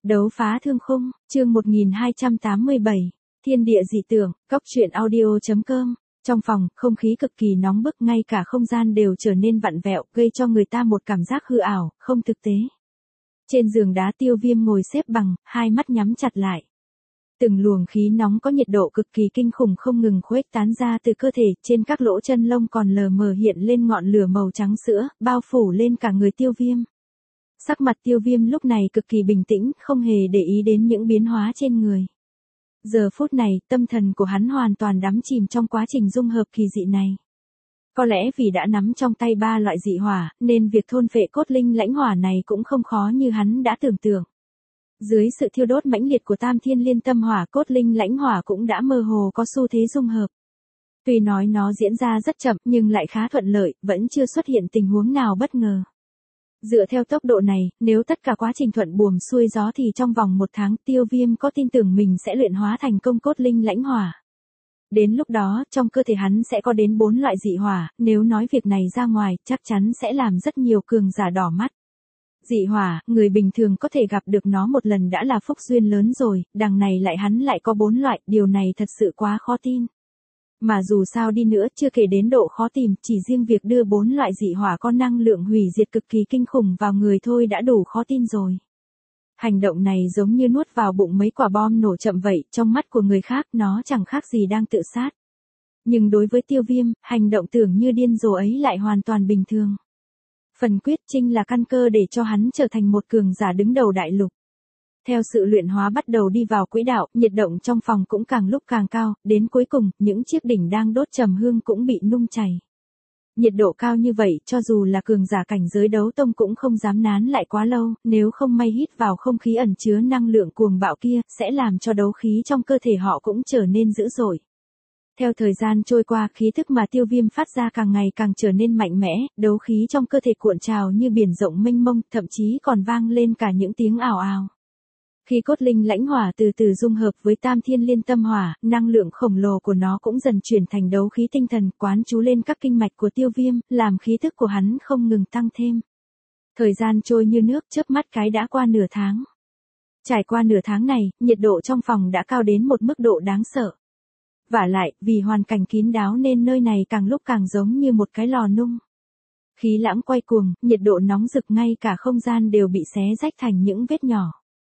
Đấu phá thương khung, chương 1287, Thiên địa dị tưởng, Cóc truyện audio.com. Trong phòng, không khí cực kỳ nóng bức, ngay cả không gian đều trở nên vặn vẹo, gây cho người ta một cảm giác hư ảo, không thực tế. Trên giường đá Tiêu Viêm ngồi xếp bằng, hai mắt nhắm chặt lại. Từng luồng khí nóng có nhiệt độ cực kỳ kinh khủng không ngừng khuếch tán ra từ cơ thể, trên các lỗ chân lông còn lờ mờ hiện lên ngọn lửa màu trắng sữa, bao phủ lên cả người Tiêu Viêm. Sắc mặt Tiêu Viêm lúc này cực kỳ bình tĩnh, không hề để ý đến những biến hóa trên người. Giờ phút này, tâm thần của hắn hoàn toàn đắm chìm trong quá trình dung hợp kỳ dị này. Có lẽ vì đã nắm trong tay ba loại dị hỏa, nên việc thôn phệ cốt linh lãnh hỏa này cũng không khó như hắn đã tưởng tượng. Dưới sự thiêu đốt mãnh liệt của Tam Thiên Liên Tâm Hỏa, cốt linh lãnh hỏa cũng đã mơ hồ có xu thế dung hợp. Tuy nói nó diễn ra rất chậm nhưng lại khá thuận lợi, vẫn chưa xuất hiện tình huống nào bất ngờ. Dựa theo tốc độ này, nếu tất cả quá trình thuận buồm xuôi gió thì trong vòng 1 tháng Tiêu Viêm có tin tưởng mình sẽ luyện hóa thành công cốt linh lãnh hỏa. Đến lúc đó, trong cơ thể hắn sẽ có đến 4 loại dị hỏa, nếu nói việc này ra ngoài, chắc chắn sẽ làm rất nhiều cường giả đỏ mắt. Dị hỏa, người bình thường có thể gặp được nó một lần đã là phúc duyên lớn rồi, đằng này hắn lại có 4 loại, điều này thật sự quá khó tin. Mà dù sao đi nữa, chưa kể đến độ khó tìm, chỉ riêng việc đưa 4 loại dị hỏa có năng lượng hủy diệt cực kỳ kinh khủng vào người thôi đã đủ khó tin rồi. Hành động này giống như nuốt vào bụng mấy quả bom nổ chậm vậy, trong mắt của người khác nó chẳng khác gì đang tự sát. Nhưng đối với Tiêu Viêm, hành động tưởng như điên rồ ấy lại hoàn toàn bình thường. Phần quyết trinh là căn cơ để cho hắn trở thành một cường giả đứng đầu đại lục. Theo sự luyện hóa bắt đầu đi vào quỹ đạo, nhiệt độ trong phòng cũng càng lúc càng cao, đến cuối cùng, những chiếc đỉnh đang đốt trầm hương cũng bị nung chảy. Nhiệt độ cao như vậy, cho dù là cường giả cảnh giới đấu tông cũng không dám nán lại quá lâu, nếu không may hít vào không khí ẩn chứa năng lượng cuồng bạo kia, sẽ làm cho đấu khí trong cơ thể họ cũng trở nên dữ dội. Theo thời gian trôi qua, khí thức mà Tiêu Viêm phát ra càng ngày càng trở nên mạnh mẽ, đấu khí trong cơ thể cuộn trào như biển rộng mênh mông, thậm chí còn vang lên cả những tiếng ào ào. Khi cốt linh lãnh hỏa từ từ dung hợp với Tam Thiên Liên Tâm Hỏa, năng lượng khổng lồ của nó cũng dần chuyển thành đấu khí tinh thần, quán trú lên các kinh mạch của Tiêu Viêm, làm khí thức của hắn không ngừng tăng thêm. Thời gian trôi như nước, chớp mắt cái đã qua nửa tháng. Trải qua nửa tháng này, nhiệt độ trong phòng đã cao đến một mức độ đáng sợ. Vả lại, vì hoàn cảnh kín đáo nên nơi này càng lúc càng giống như một cái lò nung. Khí lãng quay cuồng, nhiệt độ nóng rực, ngay cả không gian đều bị xé rách thành những vết nhỏ.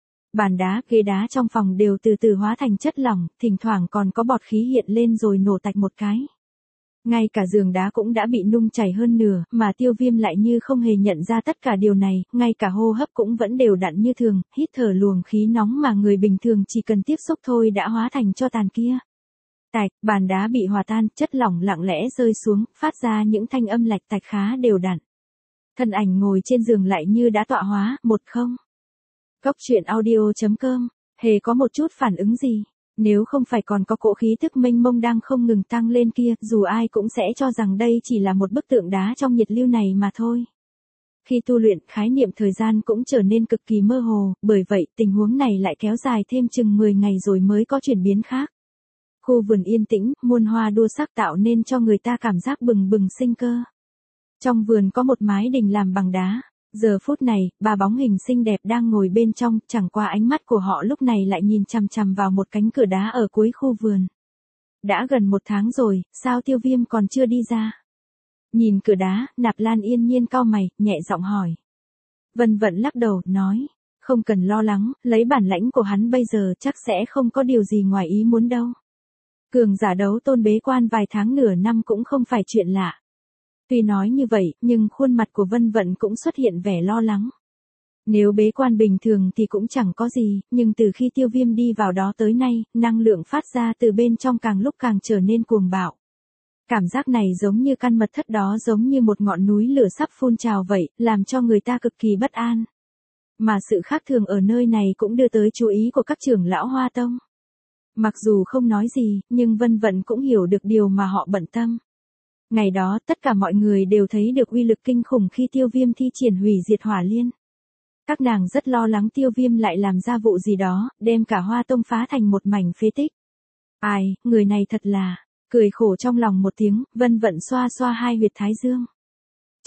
Bàn đá, ghế đá trong phòng đều từ từ hóa thành chất lỏng, thỉnh thoảng còn có bọt khí hiện lên rồi nổ tạch một cái. Ngay cả giường đá cũng đã bị nung chảy hơn nửa, mà Tiêu Viêm lại như không hề nhận ra tất cả điều này, ngay cả hô hấp cũng vẫn đều đặn như thường, hít thở luồng khí nóng mà người bình thường chỉ cần tiếp xúc thôi đã hóa thành tro tàn kia. Tạch, bàn đá bị hòa tan, chất lỏng lặng lẽ rơi xuống, phát ra những thanh âm lạch tạch khá đều đặn. Thân ảnh ngồi trên giường lại như đã tọa hóa, không. Cóc truyện audio.com, hề có một chút phản ứng gì, nếu không phải còn có cỗ khí thức mênh mông đang không ngừng tăng lên kia, dù ai cũng sẽ cho rằng đây chỉ là một bức tượng đá trong nhiệt lưu này mà thôi. Khi tu luyện, khái niệm thời gian cũng trở nên cực kỳ mơ hồ, bởi vậy tình huống này lại kéo dài thêm chừng 10 ngày rồi mới có chuyển biến khác. Khu vườn yên tĩnh, muôn hoa đua sắc tạo nên cho người ta cảm giác bừng bừng sinh cơ. Trong vườn có một mái đình làm bằng đá. Giờ phút này, 3 bóng hình xinh đẹp đang ngồi bên trong, chẳng qua ánh mắt của họ lúc này lại nhìn chằm chằm vào một cánh cửa đá ở cuối khu vườn. Đã gần 1 tháng rồi, sao Tiêu Viêm còn chưa đi ra? Nhìn cửa đá, Nạp Lan yên nhiên cau mày, nhẹ giọng hỏi. Vân Vận lắc đầu, nói, không cần lo lắng, lấy bản lãnh của hắn bây giờ chắc sẽ không có điều gì ngoài ý muốn đâu. Cường giả đấu tôn bế quan vài tháng nửa năm cũng không phải chuyện lạ. Tuy nói như vậy, nhưng khuôn mặt của Vân Vận cũng xuất hiện vẻ lo lắng. Nếu bế quan bình thường thì cũng chẳng có gì, nhưng từ khi Tiêu Viêm đi vào đó tới nay, năng lượng phát ra từ bên trong càng lúc càng trở nên cuồng bạo. Cảm giác này giống như căn mật thất đó, giống như một ngọn núi lửa sắp phun trào vậy, làm cho người ta cực kỳ bất an. Mà sự khác thường ở nơi này cũng đưa tới chú ý của các trưởng lão Hoa Tông. Mặc dù không nói gì, nhưng Vân Vận cũng hiểu được điều mà họ bận tâm. Ngày đó, tất cả mọi người đều thấy được uy lực kinh khủng khi Tiêu Viêm thi triển hủy diệt hỏa liên. Các nàng rất lo lắng Tiêu Viêm lại làm ra vụ gì đó, đem cả Hoa Tông phá thành một mảnh phế tích. Ai, người này thật là, cười khổ trong lòng một tiếng, Vân Vận xoa xoa hai huyệt thái dương.